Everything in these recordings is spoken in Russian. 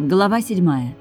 Глава 7.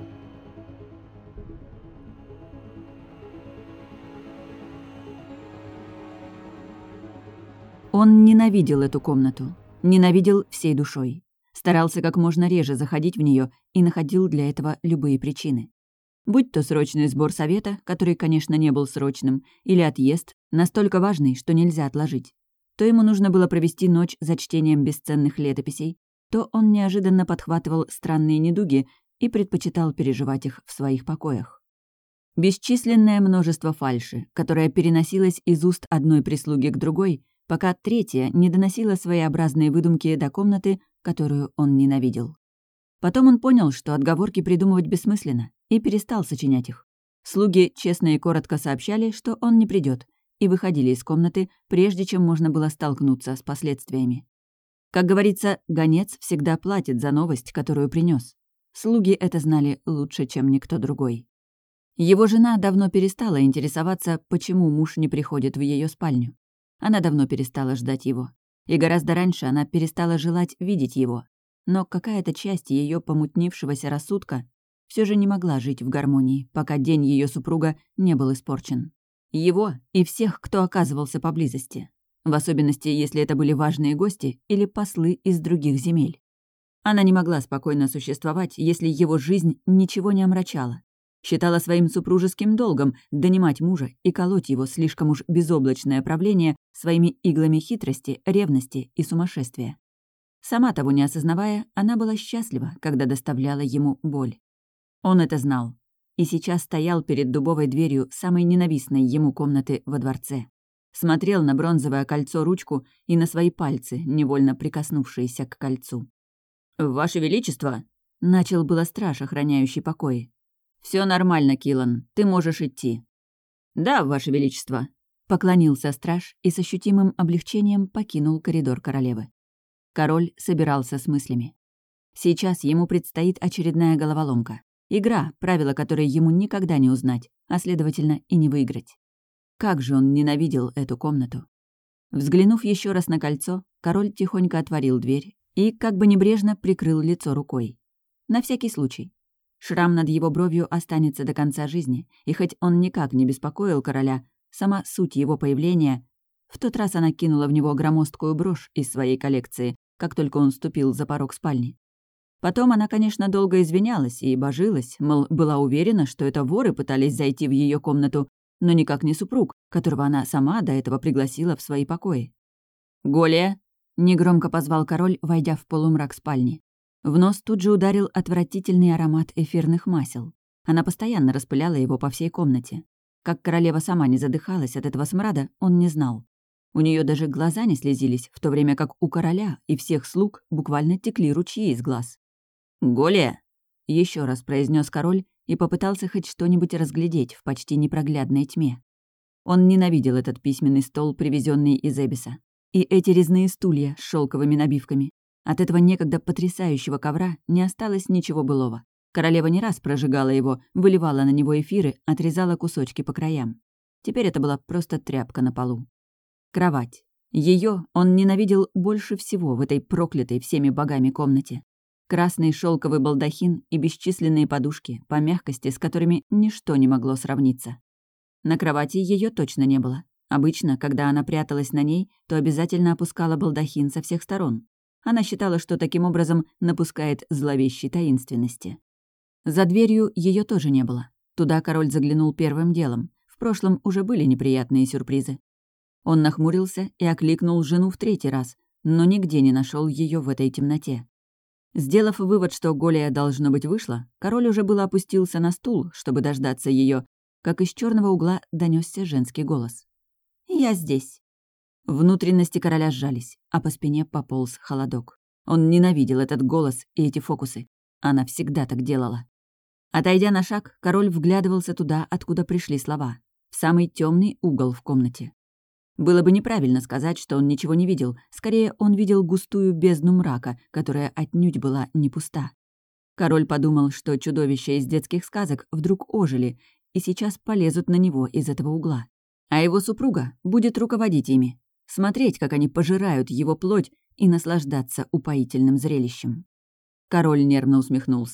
Он ненавидел эту комнату. Ненавидел всей душой. Старался как можно реже заходить в нее и находил для этого любые причины. Будь то срочный сбор совета, который, конечно, не был срочным, или отъезд, настолько важный, что нельзя отложить, то ему нужно было провести ночь за чтением бесценных летописей, то он неожиданно подхватывал странные недуги и предпочитал переживать их в своих покоях. Бесчисленное множество фальши, которая переносилась из уст одной прислуги к другой, пока третья не доносила своеобразные выдумки до комнаты, которую он ненавидел. Потом он понял, что отговорки придумывать бессмысленно, и перестал сочинять их. Слуги честно и коротко сообщали, что он не придет, и выходили из комнаты, прежде чем можно было столкнуться с последствиями. Как говорится, гонец всегда платит за новость, которую принес. Слуги это знали лучше, чем никто другой. Его жена давно перестала интересоваться, почему муж не приходит в ее спальню. Она давно перестала ждать его. И гораздо раньше она перестала желать видеть его. Но какая-то часть ее помутнившегося рассудка все же не могла жить в гармонии, пока день ее супруга не был испорчен. Его и всех, кто оказывался поблизости. В особенности, если это были важные гости или послы из других земель. Она не могла спокойно существовать, если его жизнь ничего не омрачала. Считала своим супружеским долгом донимать мужа и колоть его слишком уж безоблачное правление своими иглами хитрости, ревности и сумасшествия. Сама того не осознавая, она была счастлива, когда доставляла ему боль. Он это знал. И сейчас стоял перед дубовой дверью самой ненавистной ему комнаты во дворце. Смотрел на бронзовое кольцо-ручку и на свои пальцы, невольно прикоснувшиеся к кольцу. «Ваше Величество!» — начал было страж, охраняющий покои. «Все нормально, Киллан, ты можешь идти». «Да, Ваше Величество», — поклонился страж и с ощутимым облегчением покинул коридор королевы. Король собирался с мыслями. Сейчас ему предстоит очередная головоломка. Игра, правила которой ему никогда не узнать, а, следовательно, и не выиграть. Как же он ненавидел эту комнату. Взглянув еще раз на кольцо, король тихонько отворил дверь и, как бы небрежно, прикрыл лицо рукой. На всякий случай. Шрам над его бровью останется до конца жизни, и хоть он никак не беспокоил короля, сама суть его появления... В тот раз она кинула в него громоздкую брошь из своей коллекции, как только он ступил за порог спальни. Потом она, конечно, долго извинялась и божилась, мол, была уверена, что это воры пытались зайти в ее комнату, но никак не супруг, которого она сама до этого пригласила в свои покои. «Голия!» — негромко позвал король, войдя в полумрак спальни. В нос тут же ударил отвратительный аромат эфирных масел. Она постоянно распыляла его по всей комнате. Как королева сама не задыхалась от этого смрада, он не знал. У нее даже глаза не слезились, в то время как у короля и всех слуг буквально текли ручьи из глаз. «Голия!» — еще раз произнес король и попытался хоть что-нибудь разглядеть в почти непроглядной тьме. Он ненавидел этот письменный стол, привезенный из Эбиса. И эти резные стулья с шелковыми набивками. От этого некогда потрясающего ковра не осталось ничего былого. Королева не раз прожигала его, выливала на него эфиры, отрезала кусочки по краям. Теперь это была просто тряпка на полу. Кровать. Ее он ненавидел больше всего в этой проклятой всеми богами комнате. Красный шелковый балдахин и бесчисленные подушки, по мягкости, с которыми ничто не могло сравниться. На кровати ее точно не было. Обычно, когда она пряталась на ней, то обязательно опускала балдахин со всех сторон. Она считала, что таким образом напускает зловещей таинственности. За дверью ее тоже не было. Туда король заглянул первым делом. В прошлом уже были неприятные сюрпризы. Он нахмурился и окликнул жену в третий раз, но нигде не нашел ее в этой темноте. Сделав вывод, что Голия, должно быть, вышла, король уже было опустился на стул, чтобы дождаться ее, как из черного угла донесся женский голос. «Я здесь». Внутренности короля сжались, а по спине пополз холодок. Он ненавидел этот голос и эти фокусы. Она всегда так делала. Отойдя на шаг, король вглядывался туда, откуда пришли слова, в самый темный угол в комнате. Было бы неправильно сказать, что он ничего не видел. Скорее, он видел густую бездну мрака, которая отнюдь была не пуста. Король подумал, что чудовища из детских сказок вдруг ожили и сейчас полезут на него из этого угла. А его супруга будет руководить ими, смотреть, как они пожирают его плоть и наслаждаться упоительным зрелищем. Король нервно усмехнулся.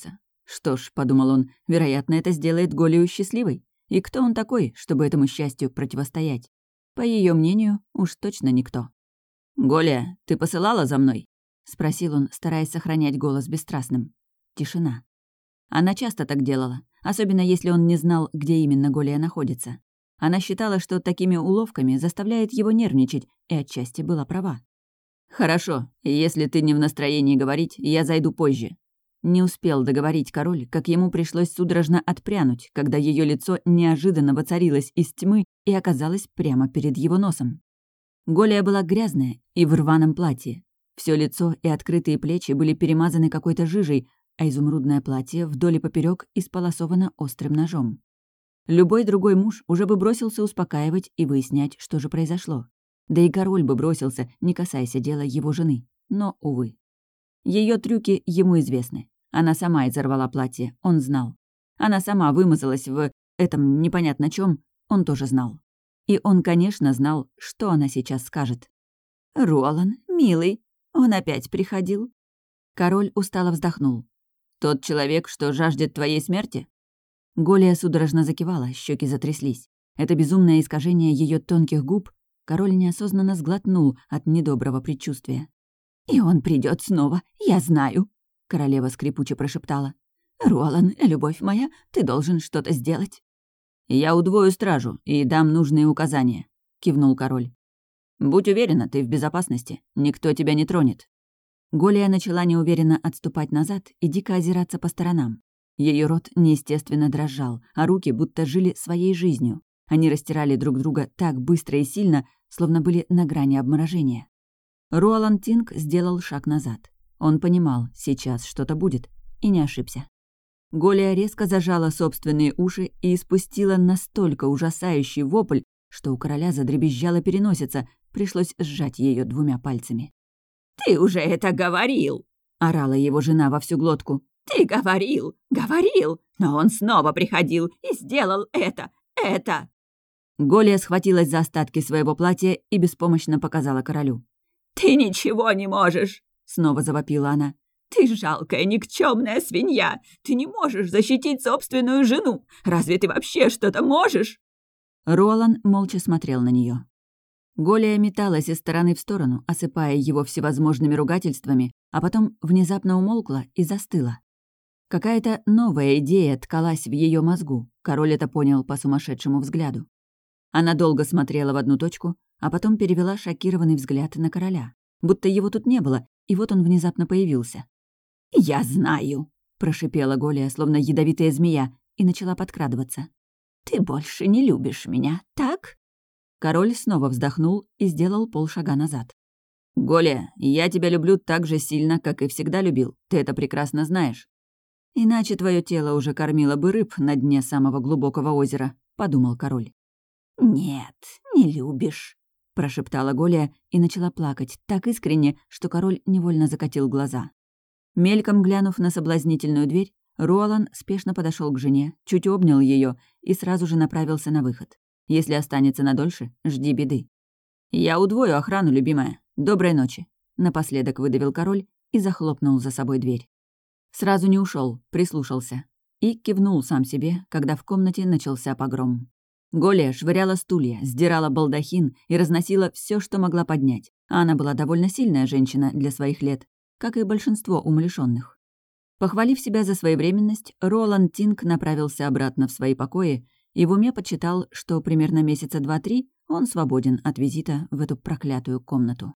Что ж, подумал он, вероятно, это сделает Голию счастливой. И кто он такой, чтобы этому счастью противостоять? По ее мнению, уж точно никто. «Голия, ты посылала за мной?» — спросил он, стараясь сохранять голос бесстрастным. Тишина. Она часто так делала, особенно если он не знал, где именно Голия находится. Она считала, что такими уловками заставляет его нервничать, и отчасти была права. «Хорошо, если ты не в настроении говорить, я зайду позже». Не успел договорить король, как ему пришлось судорожно отпрянуть, когда ее лицо неожиданно воцарилось из тьмы и оказалось прямо перед его носом. Голия была грязная и в рваном платье. Все лицо и открытые плечи были перемазаны какой-то жижей, а изумрудное платье вдоль и поперёк исполосовано острым ножом. Любой другой муж уже бы бросился успокаивать и выяснять, что же произошло. Да и король бы бросился, не касаясь дела его жены. Но, увы. Ее трюки ему известны. Она сама изорвала платье, он знал. Она сама вымазалась в этом непонятно чем, он тоже знал. И он, конечно, знал, что она сейчас скажет. «Ролан, милый, он опять приходил?» Король устало вздохнул. «Тот человек, что жаждет твоей смерти?» Голия судорожно закивала, щеки затряслись. Это безумное искажение ее тонких губ король неосознанно сглотнул от недоброго предчувствия. «И он придет снова, я знаю», — королева скрипуче прошептала. «Ролан, любовь моя, ты должен что-то сделать». «Я удвою стражу и дам нужные указания», — кивнул король. «Будь уверена, ты в безопасности, никто тебя не тронет». Голия начала неуверенно отступать назад и дико озираться по сторонам. Ее рот неестественно дрожал, а руки будто жили своей жизнью. Они растирали друг друга так быстро и сильно, словно были на грани обморожения. Роланд Тинг сделал шаг назад. Он понимал, сейчас что-то будет, и не ошибся. Голия резко зажала собственные уши и испустила настолько ужасающий вопль, что у короля задребезжала переносица, пришлось сжать ее двумя пальцами. «Ты уже это говорил!» — орала его жена во всю глотку. «Ты говорил, но он снова приходил и сделал это!» Голия схватилась за остатки своего платья и беспомощно показала королю. «Ты ничего не можешь!» — снова завопила она. «Ты жалкая, никчемная свинья! Ты не можешь защитить собственную жену! Разве ты вообще что-то можешь?» Ролан молча смотрел на нее. Голия металась из стороны в сторону, осыпая его всевозможными ругательствами, а потом внезапно умолкла и застыла. Какая-то новая идея ткалась в ее мозгу, король это понял по сумасшедшему взгляду. Она долго смотрела в одну точку, а потом перевела шокированный взгляд на короля, будто его тут не было, и вот он внезапно появился. «Я знаю», — прошипела Голия, словно ядовитая змея, и начала подкрадываться. «Ты больше не любишь меня, так?» Король снова вздохнул и сделал полшага назад. «Голия, я тебя люблю так же сильно, как и всегда любил. Ты это прекрасно знаешь». «Иначе твое тело уже кормило бы рыб на дне самого глубокого озера», — подумал король. «Нет, не любишь», — прошептала Голия и начала плакать так искренне, что король невольно закатил глаза. Мельком глянув на соблазнительную дверь, Ролан спешно подошел к жене, чуть обнял ее и сразу же направился на выход. Если останется надольше, жди беды. «Я удвою охрану, любимая. Доброй ночи», — напоследок выдавил король и захлопнул за собой дверь. Сразу не ушел, прислушался. И кивнул сам себе, когда в комнате начался погром. Голия швыряла стулья, сдирала балдахин и разносила все, что могла поднять. А она была довольно сильная женщина для своих лет, как и большинство умалишённых. Похвалив себя за своевременность, Роланд Тинг направился обратно в свои покои и в уме подсчитал, что примерно месяца 2-3 он свободен от визита в эту проклятую комнату.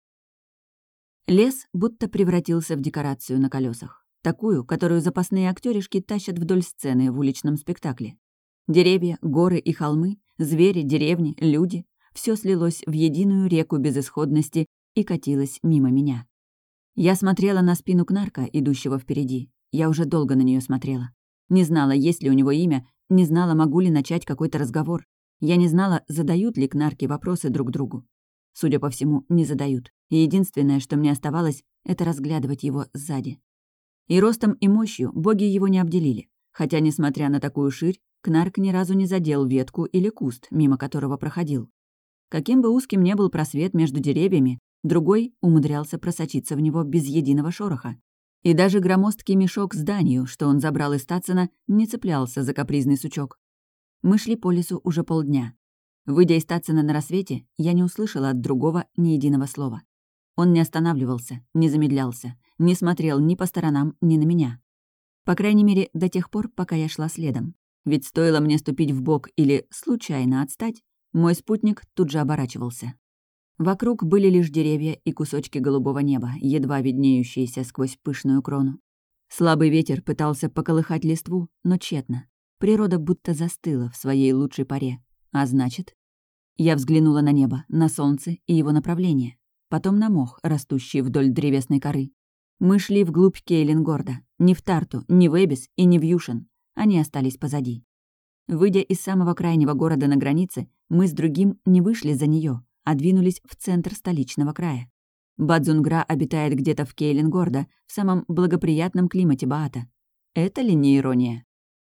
Лес будто превратился в декорацию на колесах, такую, которую запасные актёришки тащат вдоль сцены в уличном спектакле. Деревья, горы и холмы, звери, деревни, люди — все слилось в единую реку безысходности и катилось мимо меня. Я смотрела на спину Кнарка, идущего впереди. Я уже долго на нее смотрела. Не знала, есть ли у него имя, не знала, могу ли начать какой-то разговор. Я не знала, задают ли Кнарки вопросы друг другу. Судя по всему, не задают. И единственное, что мне оставалось, это разглядывать его сзади. И ростом, и мощью боги его не обделили. Хотя, несмотря на такую ширь, Кнарк ни разу не задел ветку или куст, мимо которого проходил. Каким бы узким ни был просвет между деревьями, другой умудрялся просочиться в него без единого шороха. И даже громоздкий мешок с данью, что он забрал из Тацина, не цеплялся за капризный сучок. Мы шли по лесу уже полдня. Выйдя из Тацина на рассвете, я не услышала от другого ни единого слова. Он не останавливался, не замедлялся, не смотрел ни по сторонам, ни на меня. По крайней мере, до тех пор, пока я шла следом. Ведь стоило мне ступить вбок или случайно отстать, мой спутник тут же оборачивался. Вокруг были лишь деревья и кусочки голубого неба, едва виднеющиеся сквозь пышную крону. Слабый ветер пытался поколыхать листву, но тщетно. Природа будто застыла в своей лучшей поре. А значит... Я взглянула на небо, на солнце и его направление. Потом на мох, растущий вдоль древесной коры. Мы шли вглубь Кейлингорда. Ни в Тарту, ни в Эбис и ни в Юшин. Они остались позади. Выйдя из самого крайнего города на границе, мы с другим не вышли за нее, а двинулись в центр столичного края. Бадзунгра обитает где-то в Кейлингорда, в самом благоприятном климате Баата. Это ли не ирония?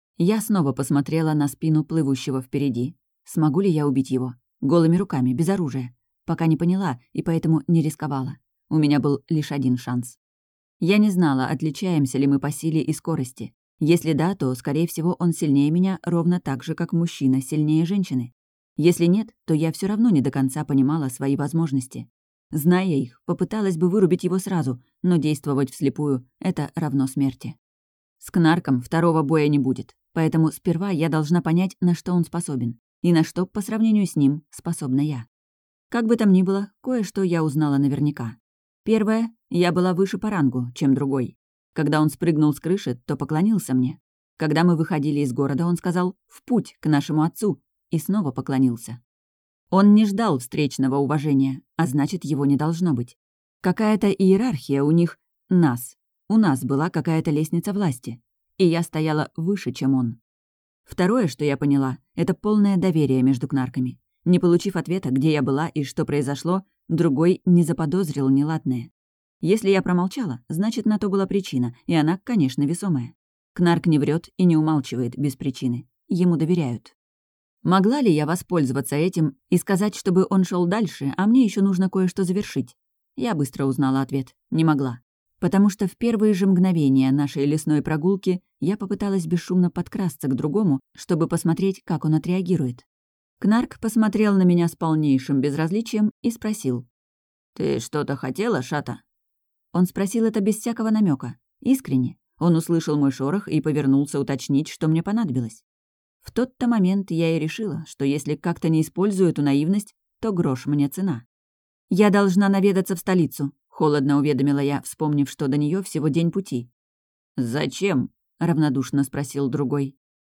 Я снова посмотрела на спину плывущего впереди. Смогу ли я убить его? Голыми руками, без оружия. Пока не поняла и поэтому не рисковала. У меня был лишь один шанс. Я не знала, отличаемся ли мы по силе и скорости. Если да, то, скорее всего, он сильнее меня ровно так же, как мужчина сильнее женщины. Если нет, то я все равно не до конца понимала свои возможности. Зная их, попыталась бы вырубить его сразу, но действовать вслепую — это равно смерти. С Кнарком второго боя не будет, поэтому сперва я должна понять, на что он способен, и на что, по сравнению с ним, способна я. Как бы там ни было, кое-что я узнала наверняка. Первое, я была выше по рангу, чем другой. Когда он спрыгнул с крыши, то поклонился мне. Когда мы выходили из города, он сказал «в путь к нашему отцу» и снова поклонился. Он не ждал встречного уважения, а значит, его не должно быть. Какая-то иерархия у них, нас. У нас была какая-то лестница власти, и я стояла выше, чем он. Второе, что я поняла, это полное доверие между кнарками. Не получив ответа, где я была и что произошло, другой не заподозрил неладное. Если я промолчала, значит, на то была причина, и она, конечно, весомая. Кнарк не врет и не умалчивает без причины. Ему доверяют. Могла ли я воспользоваться этим и сказать, чтобы он шел дальше, а мне еще нужно кое-что завершить? Я быстро узнала ответ. Не могла. Потому что в первые же мгновения нашей лесной прогулки я попыталась бесшумно подкрасться к другому, чтобы посмотреть, как он отреагирует. Кнарк посмотрел на меня с полнейшим безразличием и спросил. «Ты что-то хотела, Шата?» Он спросил это без всякого намека, искренне. Он услышал мой шорох и повернулся уточнить, что мне понадобилось. В тот-то момент я и решила, что если как-то не использую эту наивность, то грош мне цена. «Я должна наведаться в столицу», — холодно уведомила я, вспомнив, что до нее всего день пути. «Зачем?» — равнодушно спросил другой.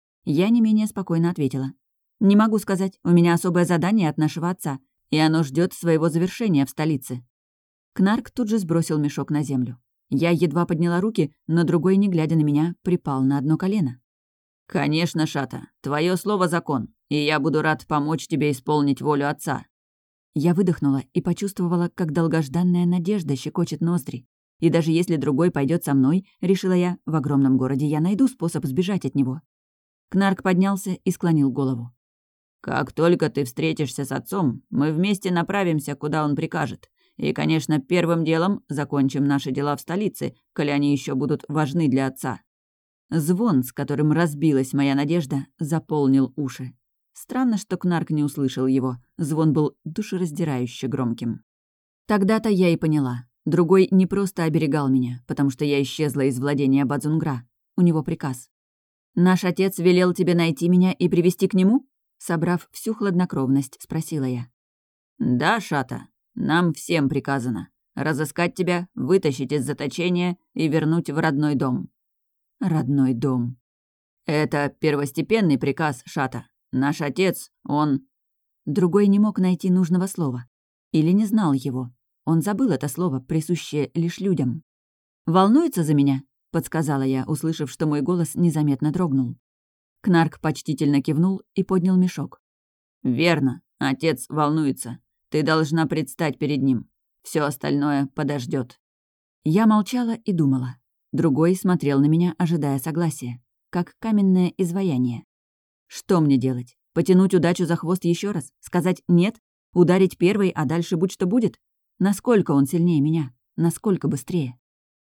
Я не менее спокойно ответила. «Не могу сказать, у меня особое задание от нашего отца, и оно ждет своего завершения в столице». Кнарк тут же сбросил мешок на землю. Я едва подняла руки, но другой, не глядя на меня, припал на одно колено. «Конечно, Шата, твое слово закон, и я буду рад помочь тебе исполнить волю отца». Я выдохнула и почувствовала, как долгожданная надежда щекочет ноздри. И даже если другой пойдет со мной, решила я, в огромном городе я найду способ сбежать от него. Кнарк поднялся и склонил голову. «Как только ты встретишься с отцом, мы вместе направимся, куда он прикажет. И, конечно, первым делом закончим наши дела в столице, коли они еще будут важны для отца». Звон, с которым разбилась моя надежда, заполнил уши. Странно, что Кнарк не услышал его. Звон был душераздирающе громким. Тогда-то я и поняла. Другой не просто оберегал меня, потому что я исчезла из владения Бадзунгра. У него приказ. «Наш отец велел тебе найти меня и привести к нему?» Собрав всю хладнокровность, спросила я. «Да, Шата, нам всем приказано. Разыскать тебя, вытащить из заточения и вернуть в родной дом». «Родной дом». «Это первостепенный приказ, Шата. Наш отец, он...» Другой не мог найти нужного слова. Или не знал его. Он забыл это слово, присущее лишь людям. «Волнуется за меня?» — подсказала я, услышав, что мой голос незаметно дрогнул. Кнарк почтительно кивнул и поднял мешок. «Верно, отец волнуется. Ты должна предстать перед ним. Все остальное подождет». Я молчала и думала. Другой смотрел на меня, ожидая согласия, как каменное изваяние. Что мне делать? Потянуть удачу за хвост еще раз? Сказать «нет»? Ударить первой, а дальше будь что будет? Насколько он сильнее меня? Насколько быстрее?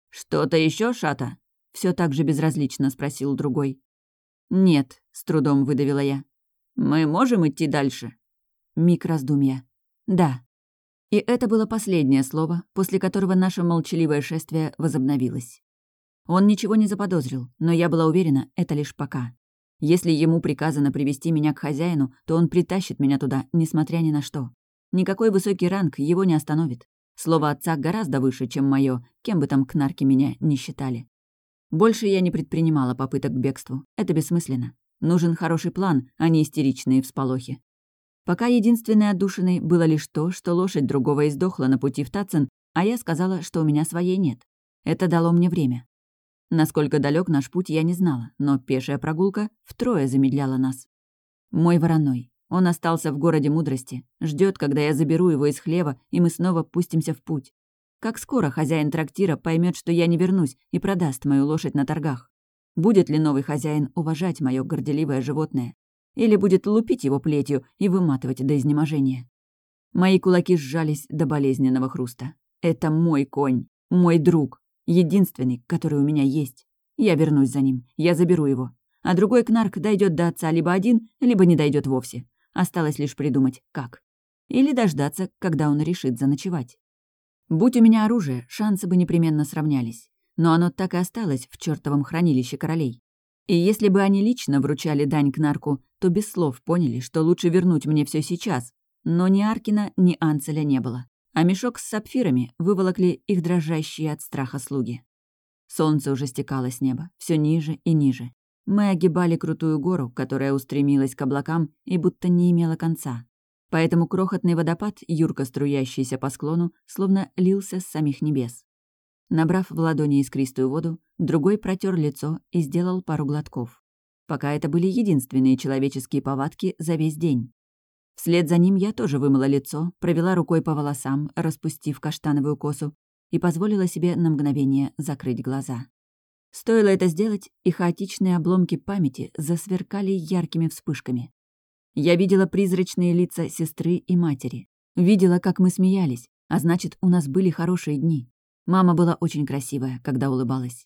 «Что-то еще, Шата?» — все так же безразлично спросил другой. «Нет», — с трудом выдавила я. «Мы можем идти дальше?» Миг раздумья. «Да». И это было последнее слово, после которого наше молчаливое шествие возобновилось. Он ничего не заподозрил, но я была уверена, это лишь пока. Если ему приказано привести меня к хозяину, то он притащит меня туда, несмотря ни на что. Никакой высокий ранг его не остановит. Слово отца гораздо выше, чем мое, кем бы там кнарки меня не считали. Больше я не предпринимала попыток к бегству. Это бессмысленно. Нужен хороший план, а не истеричные всполохи. Пока единственной отдушиной было лишь то, что лошадь другого издохла на пути в Тацин, а я сказала, что у меня своей нет. Это дало мне время. Насколько далек наш путь, я не знала, но пешая прогулка втрое замедляла нас. Мой вороной. Он остался в городе мудрости, ждет, когда я заберу его из хлева, и мы снова пустимся в путь. Как скоро хозяин трактира поймет, что я не вернусь, и продаст мою лошадь на торгах? Будет ли новый хозяин уважать мое горделивое животное? Или будет лупить его плетью и выматывать до изнеможения? Мои кулаки сжались до болезненного хруста. Это мой конь, мой друг, единственный, который у меня есть. Я вернусь за ним, я заберу его. А другой кнарк дойдет до отца либо один, либо не дойдет вовсе. Осталось лишь придумать, как. Или дождаться, когда он решит заночевать. Будь у меня оружие, шансы бы непременно сравнялись. Но оно так и осталось в чёртовом хранилище королей. И если бы они лично вручали дань кнарку, то без слов поняли, что лучше вернуть мне все сейчас. Но ни Аркина, ни Анцеля не было. А мешок с сапфирами выволокли их дрожащие от страха слуги. Солнце уже стекало с неба, все ниже и ниже. Мы огибали крутую гору, которая устремилась к облакам и будто не имела конца. Поэтому крохотный водопад, юрко струящийся по склону, словно лился с самих небес. Набрав в ладони искристую воду, другой протер лицо и сделал пару глотков. Пока это были единственные человеческие повадки за весь день. Вслед за ним я тоже вымыла лицо, провела рукой по волосам, распустив каштановую косу, и позволила себе на мгновение закрыть глаза. Стоило это сделать, и хаотичные обломки памяти засверкали яркими вспышками. Я видела призрачные лица сестры и матери. Видела, как мы смеялись, а значит, у нас были хорошие дни. Мама была очень красивая, когда улыбалась.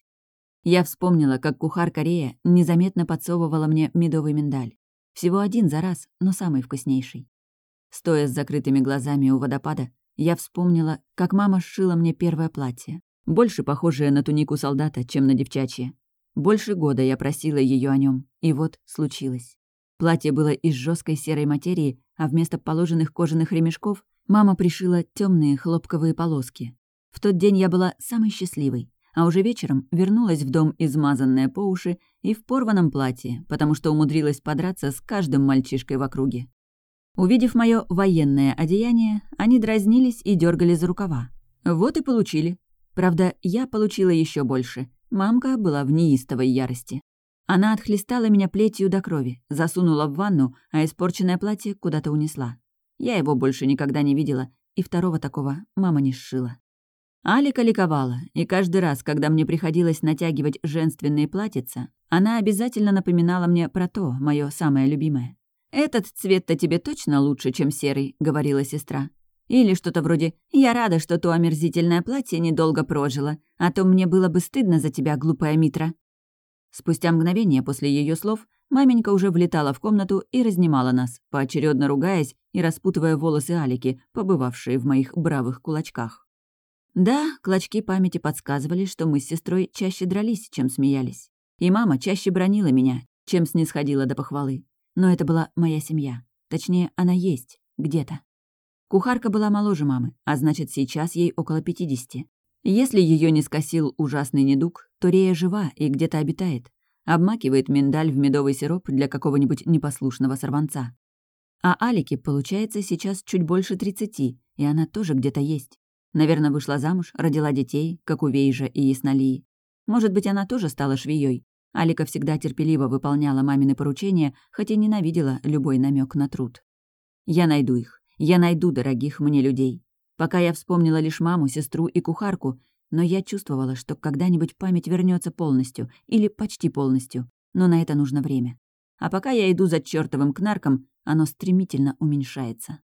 Я вспомнила, как кухарка Рея незаметно подсовывала мне медовый миндаль. Всего один за раз, но самый вкуснейший. Стоя с закрытыми глазами у водопада, я вспомнила, как мама сшила мне первое платье. Больше похожее на тунику солдата, чем на девчачье. Больше года я просила ее о нем, и вот случилось. Платье было из жесткой серой материи, а вместо положенных кожаных ремешков мама пришила темные хлопковые полоски. В тот день я была самой счастливой, а уже вечером вернулась в дом измазанная по уши и в порванном платье, потому что умудрилась подраться с каждым мальчишкой в округе. Увидев мое военное одеяние, они дразнились и дергали за рукава. Вот и получили. Правда, я получила еще больше. Мамка была в неистовой ярости. Она отхлестала меня плетью до крови, засунула в ванну, а испорченное платье куда-то унесла. Я его больше никогда не видела, и второго такого мама не сшила. Алика ликовала, и каждый раз, когда мне приходилось натягивать женственные платьица, она обязательно напоминала мне про то, мое самое любимое. «Этот цвет-то тебе точно лучше, чем серый», — говорила сестра. Или что-то вроде «Я рада, что то омерзительное платье недолго прожило, а то мне было бы стыдно за тебя, глупая Митра». Спустя мгновение после ее слов маменька уже влетала в комнату и разнимала нас, поочередно ругаясь и распутывая волосы Алики, побывавшие в моих бравых кулачках. Да, клочки памяти подсказывали, что мы с сестрой чаще дрались, чем смеялись. И мама чаще бранила меня, чем снисходила до похвалы. Но это была моя семья. Точнее, она есть, где-то. Кухарка была моложе мамы, а значит, сейчас ей около 50. Если ее не скосил ужасный недуг, то Рея жива и где-то обитает. Обмакивает миндаль в медовый сироп для какого-нибудь непослушного сорванца. А Алике, получается, сейчас чуть больше 30, и она тоже где-то есть. Наверное, вышла замуж, родила детей, как у Вейжа и Яснолии. Может быть, она тоже стала швеей. Алика всегда терпеливо выполняла мамины поручения, хотя ненавидела любой намек на труд. Я найду их. Я найду дорогих мне людей. Пока я вспомнила лишь маму, сестру и кухарку, но я чувствовала, что когда-нибудь память вернется полностью или почти полностью, но на это нужно время. А пока я иду за чёртовым кнарком, оно стремительно уменьшается.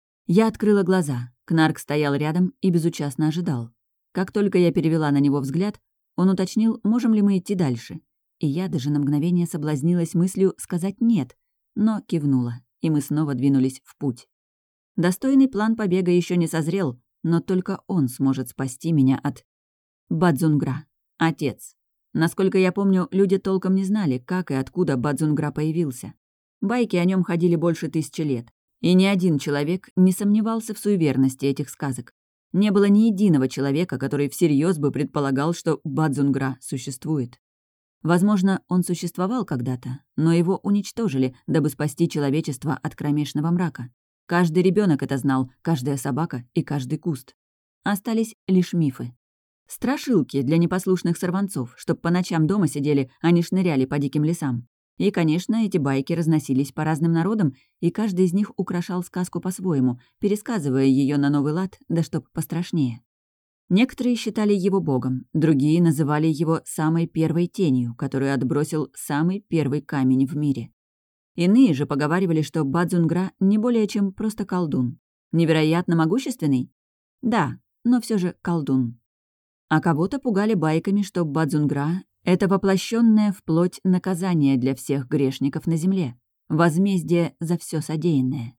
Я открыла глаза. Кнарк стоял рядом и безучастно ожидал. Как только я перевела на него взгляд, Он уточнил, можем ли мы идти дальше. И я даже на мгновение соблазнилась мыслью сказать «нет», но кивнула, и мы снова двинулись в путь. Достойный план побега еще не созрел, но только он сможет спасти меня от... Бадзунгра. Отец. Насколько я помню, люди толком не знали, как и откуда Бадзунгра появился. Байки о нем ходили больше 1000 лет, и ни один человек не сомневался в суеверности этих сказок. Не было ни единого человека, который всерьез бы предполагал, что Бадзунгра существует. Возможно, он существовал когда-то, но его уничтожили, дабы спасти человечество от кромешного мрака. Каждый ребенок это знал, каждая собака и каждый куст. Остались лишь мифы. Страшилки для непослушных сорванцов, чтоб по ночам дома сидели, а не шныряли по диким лесам. И, конечно, эти байки разносились по разным народам, и каждый из них украшал сказку по-своему, пересказывая ее на новый лад, да чтоб пострашнее. Некоторые считали его богом, другие называли его самой первой тенью, которую отбросил самый первый камень в мире. Иные же поговаривали, что Бадзунгра не более чем просто колдун. Невероятно могущественный? Да, но все же колдун. А кого-то пугали байками, что Бадзунгра — это воплощенное вплоть наказание для всех грешников на земле, возмездие за все содеянное.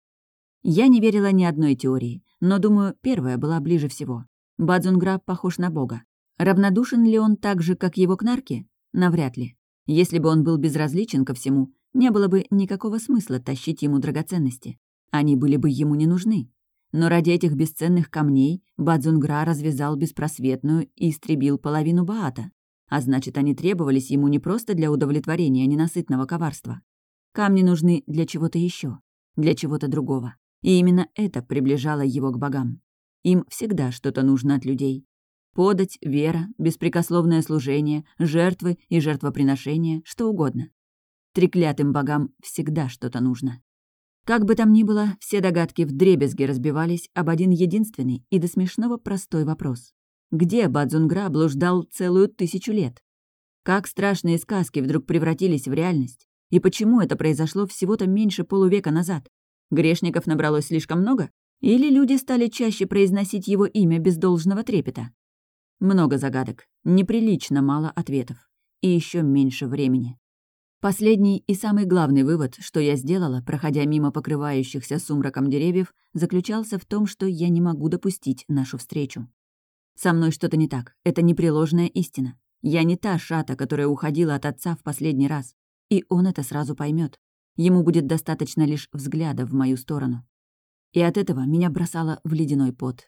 Я не верила ни одной теории, но, думаю, первая была ближе всего. Бадзунгра похож на бога. Равнодушен ли он так же, как его кнарки? Навряд ли. Если бы он был безразличен ко всему, не было бы никакого смысла тащить ему драгоценности. Они были бы ему не нужны. Но ради этих бесценных камней Бадзунгра развязал беспросветную и истребил половину Баата. А значит, они требовались ему не просто для удовлетворения ненасытного коварства. Камни нужны для чего-то еще, для чего-то другого. И именно это приближало его к богам. Им всегда что-то нужно от людей. Подать, вера, беспрекословное служение, жертвы и жертвоприношения, что угодно. Треклятым богам всегда что-то нужно. Как бы там ни было, все догадки вдребезги разбивались об один единственный и до смешного простой вопрос. Где Бадзунгра блуждал целую 1000 лет? Как страшные сказки вдруг превратились в реальность? И почему это произошло всего-то меньше полувека назад? Грешников набралось слишком много? Или люди стали чаще произносить его имя без должного трепета? Много загадок, неприлично мало ответов. И еще меньше времени. Последний и самый главный вывод, что я сделала, проходя мимо покрывающихся сумраком деревьев, заключался в том, что я не могу допустить нашу встречу. Со мной что-то не так, это непреложная истина. Я не та Шата, которая уходила от отца в последний раз. И он это сразу поймет. Ему будет достаточно лишь взгляда в мою сторону. И от этого меня бросало в ледяной пот.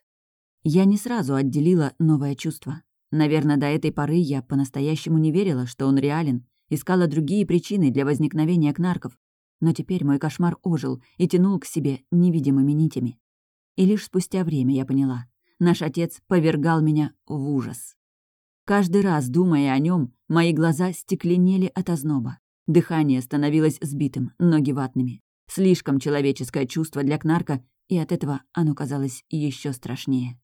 Я не сразу отделила новое чувство. Наверное, до этой поры я по-настоящему не верила, что он реален, искала другие причины для возникновения кнарков, но теперь мой кошмар ожил и тянул к себе невидимыми нитями. И лишь спустя время я поняла, наш отец повергал меня в ужас. Каждый раз, думая о нем, мои глаза стекленели от озноба. Дыхание становилось сбитым, ноги ватными. Слишком человеческое чувство для кнарка, и от этого оно казалось еще страшнее.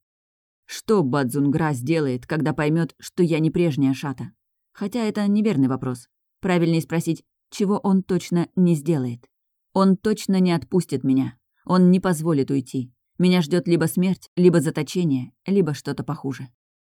Что Бадзунгра сделает, когда поймет, что я не прежняя Шата? Хотя это неверный вопрос. Правильнее спросить, чего он точно не сделает. Он точно не отпустит меня. Он не позволит уйти. Меня ждет либо смерть, либо заточение, либо что-то похуже.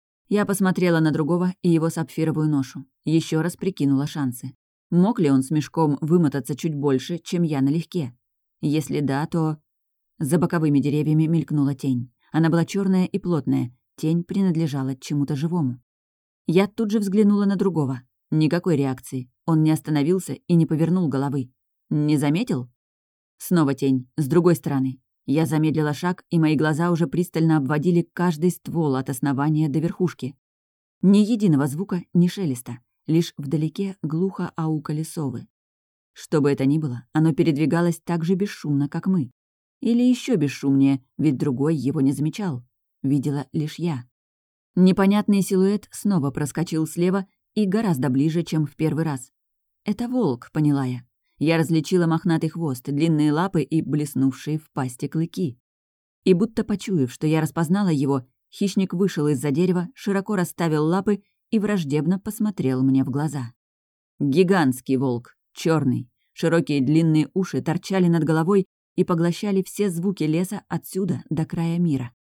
Я посмотрела на другого и его сапфировую ношу. Еще раз прикинула шансы. Мог ли он с мешком вымотаться чуть больше, чем я налегке? Если да, то... За боковыми деревьями мелькнула тень. Она была черная и плотная. Тень принадлежала чему-то живому. Я тут же взглянула на другого. Никакой реакции. Он не остановился и не повернул головы. Не заметил? Снова тень, с другой стороны. Я замедлила шаг, и мои глаза уже пристально обводили каждый ствол от основания до верхушки. Ни единого звука, ни шелеста. Лишь вдалеке глухо аукали совы. Что бы это ни было, оно передвигалось так же бесшумно, как мы. Или еще бесшумнее, ведь другой его не замечал. Видела лишь я. Непонятный силуэт снова проскочил слева и гораздо ближе, чем в первый раз. «Это волк», — поняла я. Я различила мохнатый хвост, длинные лапы и блеснувшие в пасти клыки. И будто почуяв, что я распознала его, хищник вышел из-за дерева, широко расставил лапы и враждебно посмотрел мне в глаза. Гигантский волк, черный, широкие длинные уши торчали над головой и поглощали все звуки леса отсюда до края мира.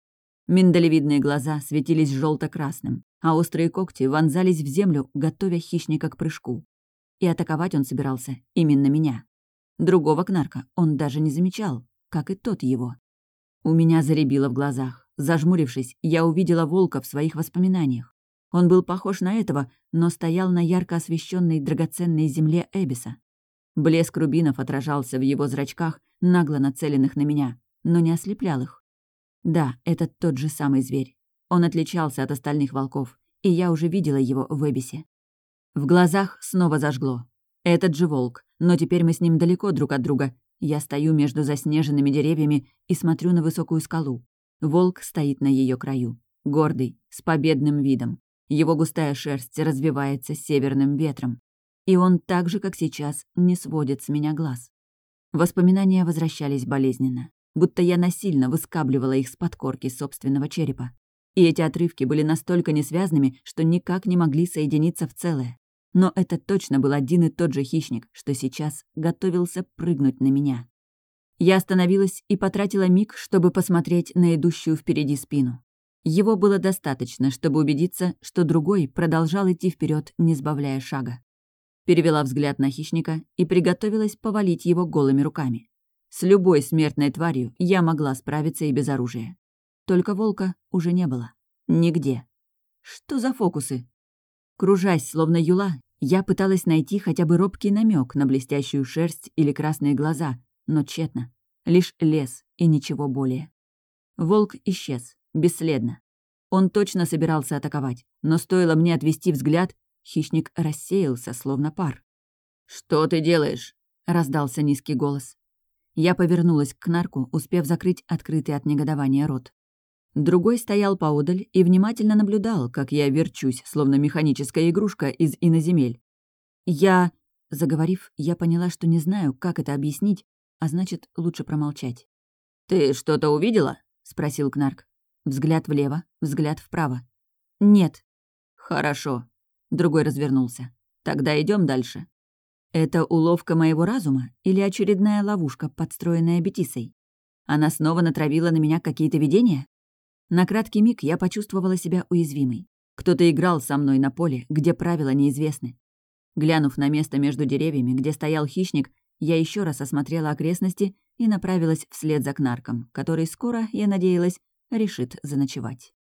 Миндалевидные глаза светились желто-красным, а острые когти вонзались в землю, готовя хищника к прыжку. И атаковать он собирался именно меня. Другого Кнарка он даже не замечал, как и тот его. У меня заребило в глазах. Зажмурившись, я увидела волка в своих воспоминаниях. Он был похож на этого, но стоял на ярко освещенной драгоценной земле Эбиса. Блеск рубинов отражался в его зрачках, нагло нацеленных на меня, но не ослеплял их. Да, это тот же самый зверь. Он отличался от остальных волков, и я уже видела его в Эбисе. В глазах снова зажгло. Этот же волк, но теперь мы с ним далеко друг от друга. Я стою между заснеженными деревьями и смотрю на высокую скалу. Волк стоит на ее краю, гордый, с победным видом. Его густая шерсть развивается северным ветром. И он так же, как сейчас, не сводит с меня глаз. Воспоминания возвращались болезненно, будто я насильно выскабливала их с подкорки собственного черепа. И эти отрывки были настолько несвязными, что никак не могли соединиться в целое. Но это точно был один и тот же хищник, что сейчас готовился прыгнуть на меня. Я остановилась и потратила миг, чтобы посмотреть на идущую впереди спину. Его было достаточно, чтобы убедиться, что другой продолжал идти вперед, не сбавляя шага. Перевела взгляд на хищника и приготовилась повалить его голыми руками. С любой смертной тварью я могла справиться и без оружия. Только волка уже не было. Нигде. Что за фокусы? Кружась, словно юла, я пыталась найти хотя бы робкий намек на блестящую шерсть или красные глаза, но тщетно. Лишь лес и ничего более. Волк исчез, бесследно. Он точно собирался атаковать, но стоило мне отвести взгляд, хищник рассеялся, словно пар. «Что ты делаешь?» — раздался низкий голос. Я повернулась к Кнарку, успев закрыть открытый от негодования рот. Другой стоял поодаль и внимательно наблюдал, как я верчусь, словно механическая игрушка из иноземель. Заговорив, я поняла, что не знаю, как это объяснить, а значит, лучше промолчать. «Ты что-то увидела?» — спросил Кнарк. Взгляд влево, взгляд вправо. «Нет». «Хорошо». Другой развернулся. «Тогда идем дальше». Это уловка моего разума или очередная ловушка, подстроенная Бетисой? Она снова натравила на меня какие-то видения? На краткий миг я почувствовала себя уязвимой. Кто-то играл со мной на поле, где правила неизвестны. Глянув на место между деревьями, где стоял хищник, я еще раз осмотрела окрестности и направилась вслед за Кнарком, который скоро, я надеялась, решит заночевать.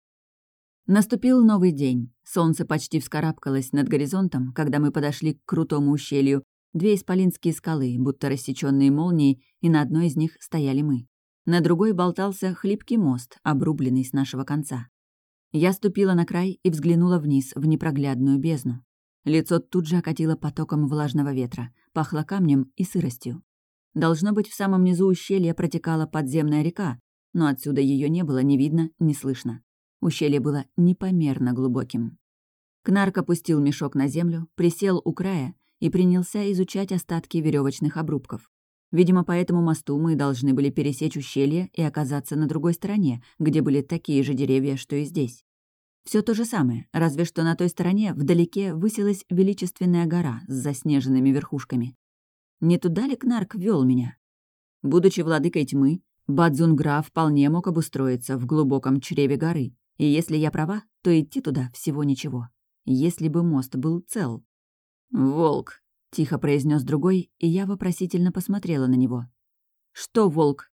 Наступил новый день. Солнце почти вскарабкалось над горизонтом, когда мы подошли к крутому ущелью. Две исполинские скалы, будто рассечённые молнией, и на одной из них стояли мы. На другой болтался хлипкий мост, обрубленный с нашего конца. Я ступила на край и взглянула вниз, в непроглядную бездну. Лицо тут же окатило потоком влажного ветра, пахло камнем и сыростью. Должно быть, в самом низу ущелья протекала подземная река, но отсюда ее не было ни видно, ни слышно. Ущелье было непомерно глубоким. Кнарк опустил мешок на землю, присел у края и принялся изучать остатки веревочных обрубков. Видимо, по этому мосту мы должны были пересечь ущелье и оказаться на другой стороне, где были такие же деревья, что и здесь. Все то же самое, разве что на той стороне вдалеке высилась величественная гора с заснеженными верхушками. Не туда ли Кнарк вёл меня? Будучи владыкой тьмы, Бадзунгра вполне мог обустроиться в глубоком чреве горы, и если я права, то идти туда всего ничего. Если бы мост был цел. «Волк», — тихо произнес другой, и я вопросительно посмотрела на него. «Что волк?»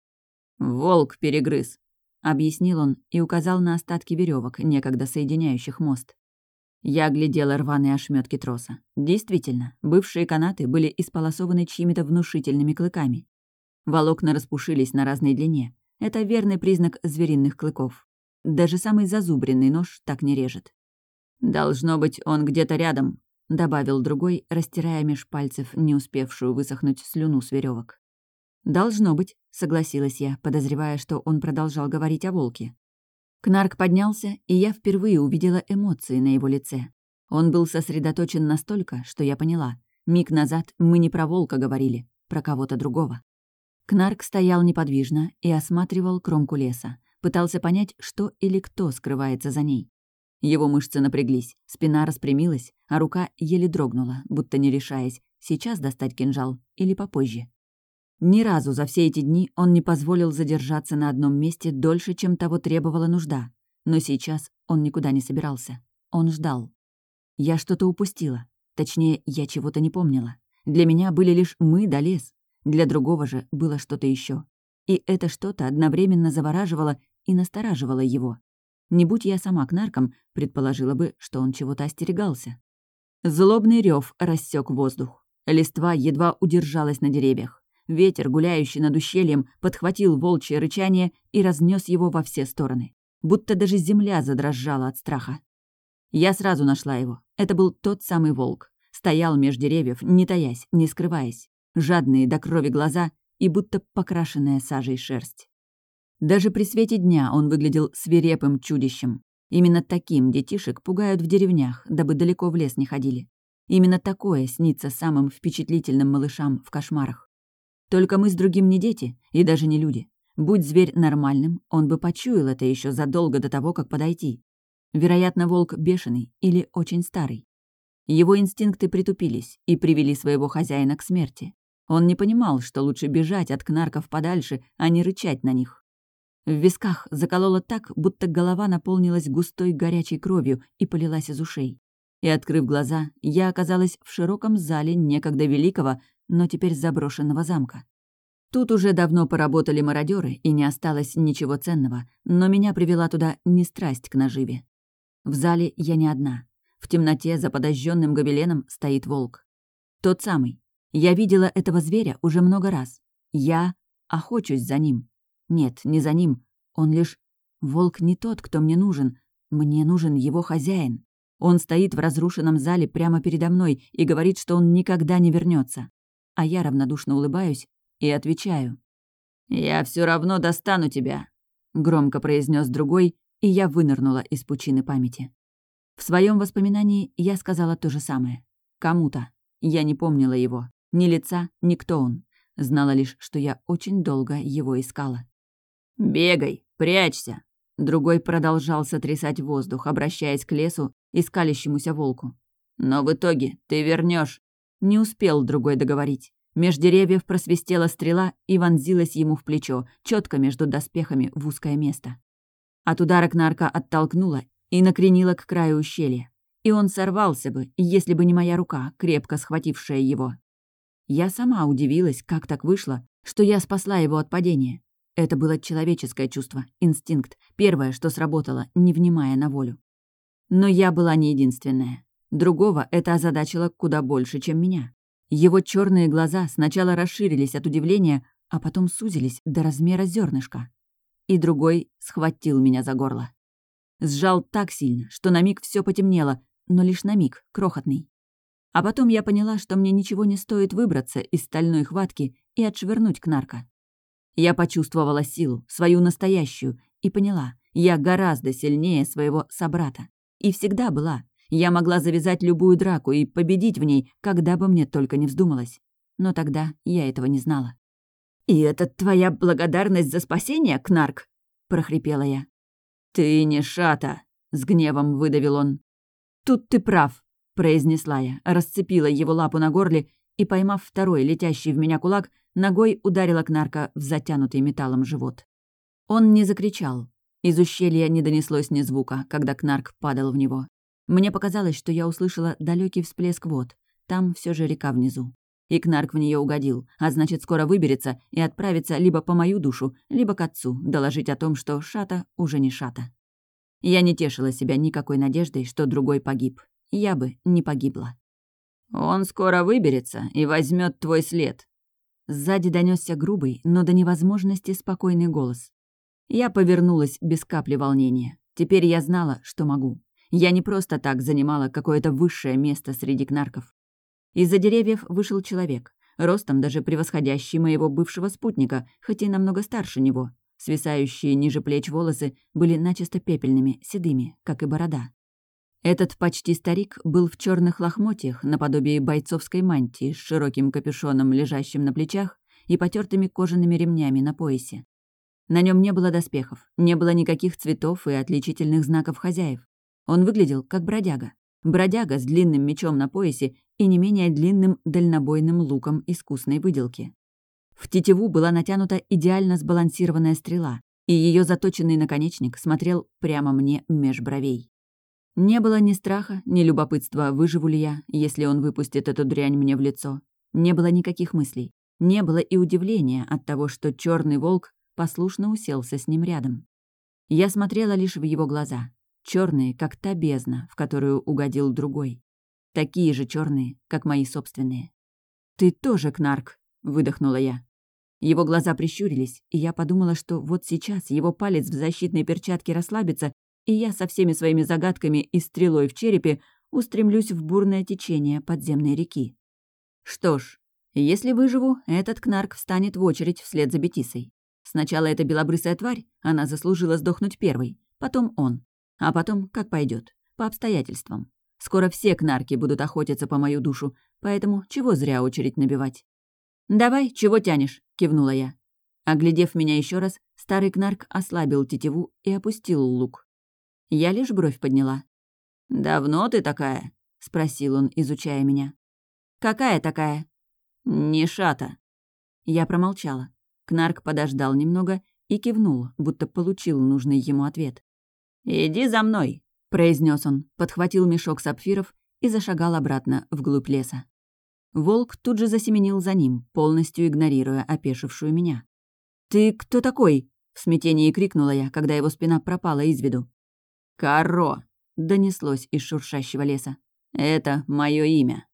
«Волк перегрыз», — объяснил он и указал на остатки веревок, некогда соединяющих мост. Я оглядела рваные ошметки троса. Действительно, бывшие канаты были исполосованы чьими-то внушительными клыками. Волокна распушились на разной длине. Это верный признак звериных клыков. Даже самый зазубренный нож так не режет. «Должно быть, он где-то рядом», — добавил другой, растирая меж пальцев не успевшую высохнуть слюну с веревок. «Должно быть», — согласилась я, подозревая, что он продолжал говорить о волке. Кнарк поднялся, и я впервые увидела эмоции на его лице. Он был сосредоточен настолько, что я поняла. Миг назад мы не про волка говорили, про кого-то другого. Кнарк стоял неподвижно и осматривал кромку леса, пытался понять, что или кто скрывается за ней. Его мышцы напряглись, спина распрямилась, а рука еле дрогнула, будто не решаясь, сейчас достать кинжал или попозже. Ни разу за все эти дни он не позволил задержаться на одном месте дольше, чем того требовала нужда. Но сейчас он никуда не собирался. Он ждал. Я что-то упустила. Точнее, я чего-то не помнила. Для меня были лишь мы да лес. Для другого же было что-то еще. И это что-то одновременно завораживало и настораживало его. Не будь я сама кнарком, предположила бы, что он чего-то остерегался. Злобный рев рассек воздух. Листва едва удержалась на деревьях. Ветер, гуляющий над ущельем, подхватил волчье рычание и разнес его во все стороны. Будто даже земля задрожала от страха. Я сразу нашла его. Это был тот самый волк. Стоял меж деревьев, не таясь, не скрываясь. Жадные до крови глаза и будто покрашенная сажей шерсть. Даже при свете дня он выглядел свирепым чудищем. Именно таким детишек пугают в деревнях, дабы далеко в лес не ходили. Именно такое снится самым впечатлительным малышам в кошмарах. Только мы с другим не дети и даже не люди. Будь зверь нормальным, он бы почуял это еще задолго до того, как подойти. Вероятно, волк бешеный или очень старый. Его инстинкты притупились и привели своего хозяина к смерти. Он не понимал, что лучше бежать от кнарков подальше, а не рычать на них. В висках закололо так, будто голова наполнилась густой горячей кровью и полилась из ушей. И, открыв глаза, я оказалась в широком зале некогда великого, но теперь заброшенного замка. Тут уже давно поработали мародеры, и не осталось ничего ценного, но меня привела туда не страсть к наживе. В зале я не одна. В темноте за подожженным гобеленом стоит волк. Тот самый. Я видела этого зверя уже много раз. Я охочусь за ним. Нет, не за ним. Он лишь... Волк не тот, кто мне нужен. Мне нужен его хозяин. Он стоит в разрушенном зале прямо передо мной и говорит, что он никогда не вернется. А я равнодушно улыбаюсь и отвечаю. «Я все равно достану тебя», — громко произнес другой, и я вынырнула из пучины памяти. В своем воспоминании я сказала то же самое. Кому-то. Я не помнила его. Ни лица, ни кто он. Знала лишь, что я очень долго его искала. «Бегай, прячься!» Другой продолжал сотрясать воздух, обращаясь к лесу и скалящемуся волку. «Но в итоге ты вернешь. Не успел другой договорить. Меж деревьев просвистела стрела и вонзилась ему в плечо, четко между доспехами в узкое место. От удара кнарка оттолкнула и накренила к краю ущелья. И он сорвался бы, если бы не моя рука, крепко схватившая его. Я сама удивилась, как так вышло, что я спасла его от падения. Это было человеческое чувство, инстинкт, первое, что сработало, не внимая на волю. Но я была не единственная. Другого это озадачило куда больше, чем меня. Его черные глаза сначала расширились от удивления, а потом сузились до размера зернышка. И другой схватил меня за горло. Сжал так сильно, что на миг все потемнело, но лишь на миг, крохотный. А потом я поняла, что мне ничего не стоит выбраться из стальной хватки и отшвырнуть кнарка. Я почувствовала силу, свою настоящую, и поняла, я гораздо сильнее своего собрата. И всегда была. Я могла завязать любую драку и победить в ней, когда бы мне только не вздумалось. Но тогда я этого не знала. «И это твоя благодарность за спасение, кнарк?» — прохрипела я. «Ты не шата!» — с гневом выдавил он. «Тут ты прав», — произнесла я, расцепила его лапу на горле и, поймав второй, летящий в меня кулак, ногой ударила кнарка в затянутый металлом живот. Он не закричал. Из ущелья не донеслось ни звука, когда кнарк падал в него. Мне показалось, что я услышала далекий всплеск вод. Там все же река внизу. И кнарк в нее угодил, а значит, скоро выберется и отправится либо по мою душу, либо к отцу, доложить о том, что шата уже не шата. Я не тешила себя никакой надеждой, что другой погиб. Я бы не погибла. «Он скоро выберется и возьмет твой след». Сзади донесся грубый, но до невозможности спокойный голос. Я повернулась без капли волнения. Теперь я знала, что могу. Я не просто так занимала какое-то высшее место среди кнарков. Из-за деревьев вышел человек, ростом даже превосходящий моего бывшего спутника, хоть и намного старше него. Свисающие ниже плеч волосы были начисто пепельными, седыми, как и борода. Этот почти старик был в черных лохмотьях наподобие бойцовской мантии с широким капюшоном, лежащим на плечах, и потертыми кожаными ремнями на поясе. На нем не было доспехов, не было никаких цветов и отличительных знаков хозяев. Он выглядел как бродяга. Бродяга с длинным мечом на поясе и не менее длинным дальнобойным луком искусной выделки. В тетиву была натянута идеально сбалансированная стрела, и ее заточенный наконечник смотрел прямо мне меж бровей. Не было ни страха, ни любопытства, выживу ли я, если он выпустит эту дрянь мне в лицо. Не было никаких мыслей. Не было и удивления от того, что черный волк послушно уселся с ним рядом. Я смотрела лишь в его глаза, черные, как та бездна, в которую угодил другой. Такие же черные, как мои собственные. «Ты тоже кнарк», — выдохнула я. Его глаза прищурились, и я подумала, что вот сейчас его палец в защитной перчатке расслабится, и я со всеми своими загадками и стрелой в черепе устремлюсь в бурное течение подземной реки. Что ж, если выживу, этот кнарк встанет в очередь вслед за Бетисой. Сначала эта белобрысая тварь, она заслужила сдохнуть первой, потом он. А потом, как пойдет, по обстоятельствам. Скоро все кнарки будут охотиться по мою душу, поэтому чего зря очередь набивать. «Давай, чего тянешь?» — кивнула я. Оглядев меня еще раз, старый кнарк ослабил тетиву и опустил лук. Я лишь бровь подняла. «Давно ты такая?» — спросил он, изучая меня. «Какая такая?» «Не шата». Я промолчала. Кнарк подождал немного и кивнул, будто получил нужный ему ответ. «Иди за мной», — произнес он, подхватил мешок сапфиров и зашагал обратно вглубь леса. Волк тут же засеменил за ним, полностью игнорируя опешившую меня. «Ты кто такой?» — в смятении крикнула я, когда его спина пропала из виду. «Каро», — донеслось из шуршащего леса. — «это мое имя».